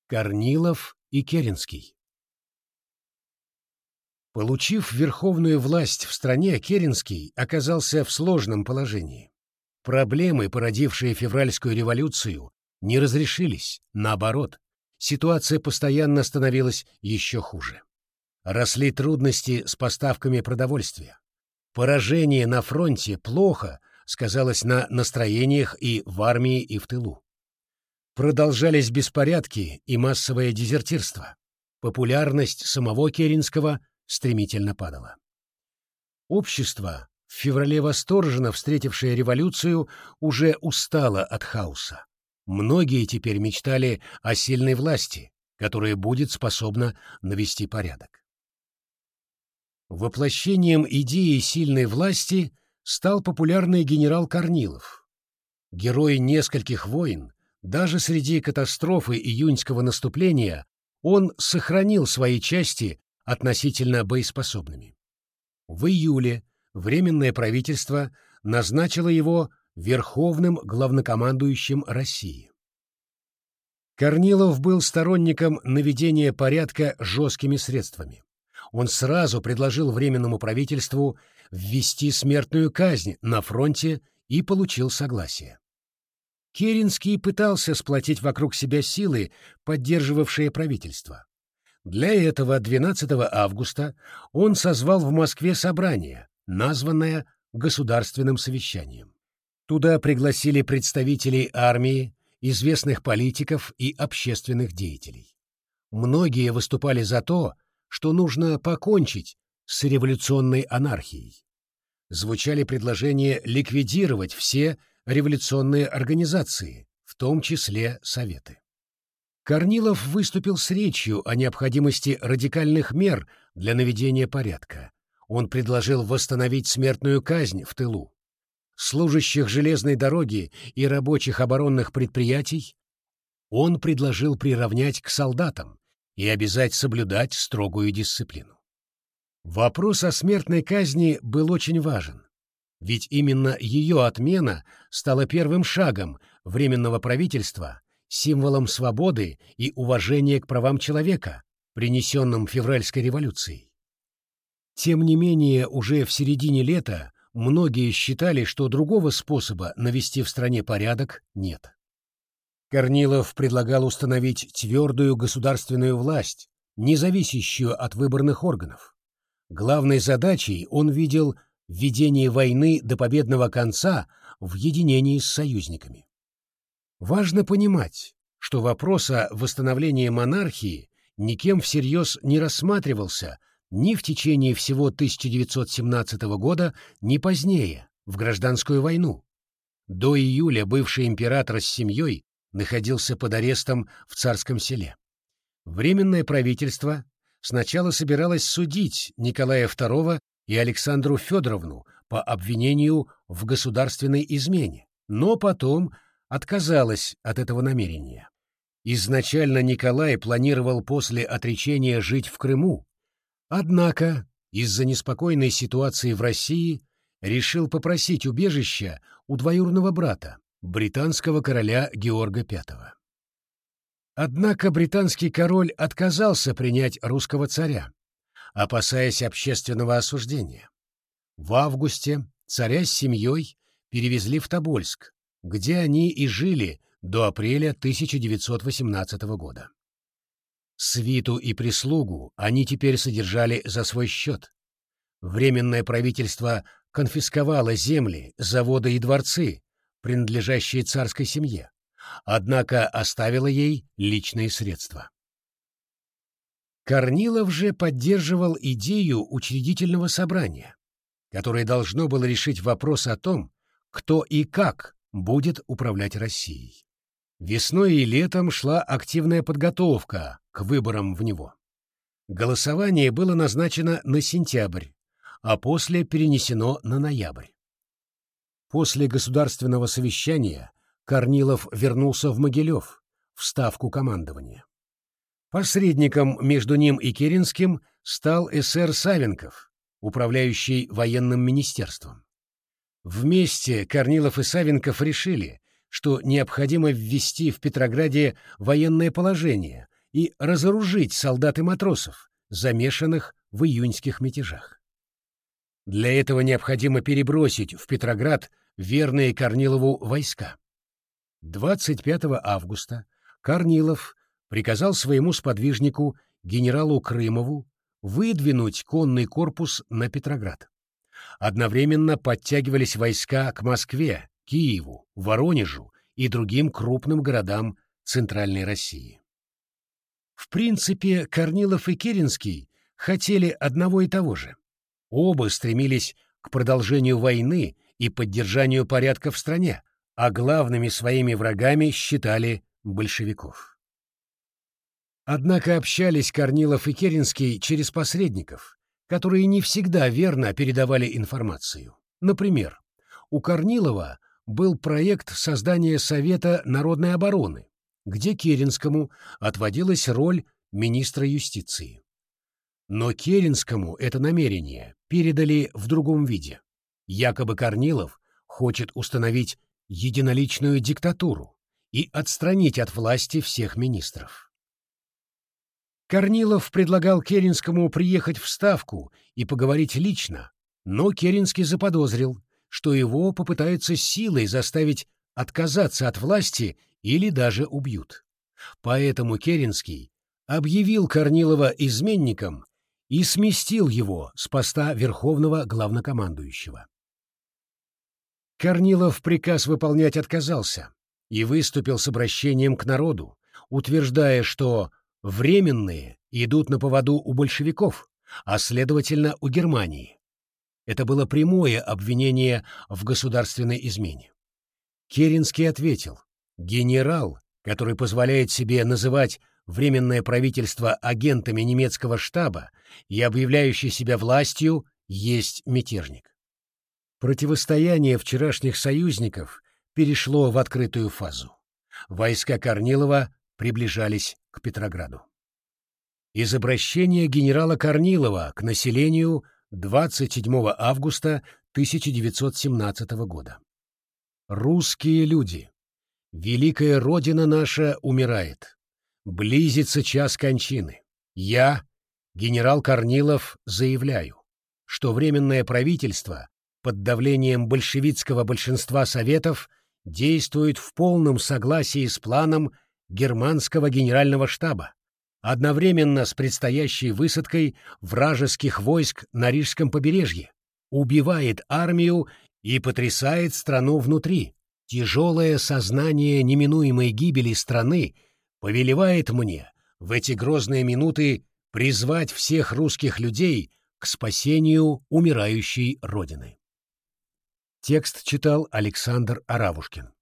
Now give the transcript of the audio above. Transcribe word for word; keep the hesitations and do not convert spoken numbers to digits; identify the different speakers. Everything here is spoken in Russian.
Speaker 1: Корнилов и Керенский. Получив верховную власть в стране, Керенский оказался в сложном положении. Проблемы, породившие февральскую революцию, не разрешились, наоборот, ситуация постоянно становилась еще хуже. Росли трудности с поставками продовольствия. Поражение на фронте плохо сказалось на настроениях и в армии, и в тылу. Продолжались беспорядки и массовое дезертирство. Популярность самого Керенского стремительно падала. Общество, в феврале восторженно встретившее революцию, уже устало от хаоса. Многие теперь мечтали о сильной власти, которая будет способна навести порядок. Воплощением идеи сильной власти стал популярный генерал Корнилов. Герой нескольких войн, даже среди катастрофы июньского наступления, он сохранил свои части относительно боеспособными. В июле Временное правительство назначило его верховным главнокомандующим России. Корнилов был сторонником наведения порядка жесткими средствами. Он сразу предложил Временному правительству ввести смертную казнь на фронте и получил согласие. Керенский пытался сплотить вокруг себя силы, поддерживавшие правительство. Для этого двенадцатого августа он созвал в Москве собрание, названное Государственным совещанием. Туда пригласили представителей армии, известных политиков и общественных деятелей. Многие выступали за то, что нужно покончить с революционной анархией. Звучали предложения ликвидировать все революционные организации, в том числе Советы. Корнилов выступил с речью о необходимости радикальных мер для наведения порядка. Он предложил восстановить смертную казнь в тылу. Служащих железной дороги и рабочих оборонных предприятий он предложил приравнять к солдатам и обязать соблюдать строгую дисциплину. Вопрос о смертной казни был очень важен, ведь именно ее отмена стала первым шагом Временного правительства, символом свободы и уважения к правам человека, принесенным февральской революцией. Тем не менее, уже в середине лета многие считали, что другого способа навести в стране порядок нет. Корнилов предлагал установить твердую государственную власть, не зависящую от выборных органов. Главной задачей он видел введение войны до победного конца в единении с союзниками. Важно понимать, что вопрос о восстановлении монархии никем всерьез не рассматривался ни в течение всего тысяча девятьсот семнадцатого года, ни позднее, в гражданскую войну. До июля бывший император с семьей находился под арестом в Царском Селе. Временное правительство сначала собиралось судить Николая второго и Александру Федоровну по обвинению в государственной измене, но потом отказалась от этого намерения. Изначально Николай планировал после отречения жить в Крыму, однако из-за неспокойной ситуации в России решил попросить убежища у двоюродного брата, британского короля Георга пятого. Однако британский король отказался принять русского царя, опасаясь общественного осуждения. В августе царя с семьей перевезли в Тобольск, где они и жили до апреля тысяча девятьсот восемнадцатого года. Свиту и прислугу они теперь содержали за свой счет. Временное правительство конфисковало земли, заводы и дворцы, принадлежащие царской семье, однако оставило ей личные средства. Корнилов же поддерживал идею учредительного собрания, которое должно было решить вопрос о том, кто и как будет управлять Россией. Весной и летом шла активная подготовка к выборам в него. Голосование было назначено на сентябрь, а после перенесено на ноябрь. После государственного совещания Корнилов вернулся в Могилев, в ставку командования. Посредником между ним и Керенским стал эсэр Савенков, управляющий военным министерством. Вместе Корнилов и Савенков решили, что необходимо ввести в Петрограде военное положение и разоружить солдат и матросов, замешанных в июньских мятежах. Для этого необходимо перебросить в Петроград верные Корнилову войска. двадцать пятого августа Корнилов приказал своему сподвижнику генералу Крымову выдвинуть конный корпус на Петроград. Одновременно подтягивались войска к Москве, Киеву, Воронежу и другим крупным городам Центральной России. В принципе, Корнилов и Керенский хотели одного и того же. Оба стремились к продолжению войны и поддержанию порядка в стране, а главными своими врагами считали большевиков. Однако общались Корнилов и Керенский через посредников, которые не всегда верно передавали информацию. Например, у Корнилова был проект создания Совета народной обороны, где Керенскому отводилась роль министра юстиции. Но Керенскому это намерение передали в другом виде. Якобы Корнилов хочет установить единоличную диктатуру и отстранить от власти всех министров. Корнилов предлагал Керенскому приехать в Ставку и поговорить лично, но Керенский заподозрил, что его попытаются силой заставить отказаться от власти или даже убьют. Поэтому Керенский объявил Корнилова изменником и сместил его с поста верховного главнокомандующего. Корнилов приказ выполнять отказался и выступил с обращением к народу, утверждая, что временные идут на поводу у большевиков, а следовательно у Германии. Это было прямое обвинение в государственной измене. Керенский ответил: генерал, который позволяет себе называть Временное правительство агентами немецкого штаба и объявляющий себя властью, есть мятежник. Противостояние вчерашних союзников перешло в открытую фазу. Войска Корнилова приближались к Петрограду. Из обращения генерала Корнилова к населению двадцать седьмого августа тысяча девятьсот семнадцатого года. Русские люди, великая Родина наша умирает. Близится час кончины. Я, генерал Корнилов, заявляю, что Временное правительство под давлением большевистского большинства советов действует в полном согласии с планом германского генерального штаба, одновременно с предстоящей высадкой вражеских войск на Рижском побережье, убивает армию и потрясает страну внутри. Тяжелое сознание неминуемой гибели страны повелевает мне в эти грозные минуты призвать всех русских людей к спасению умирающей Родины. Текст читал Александр Аравушкин.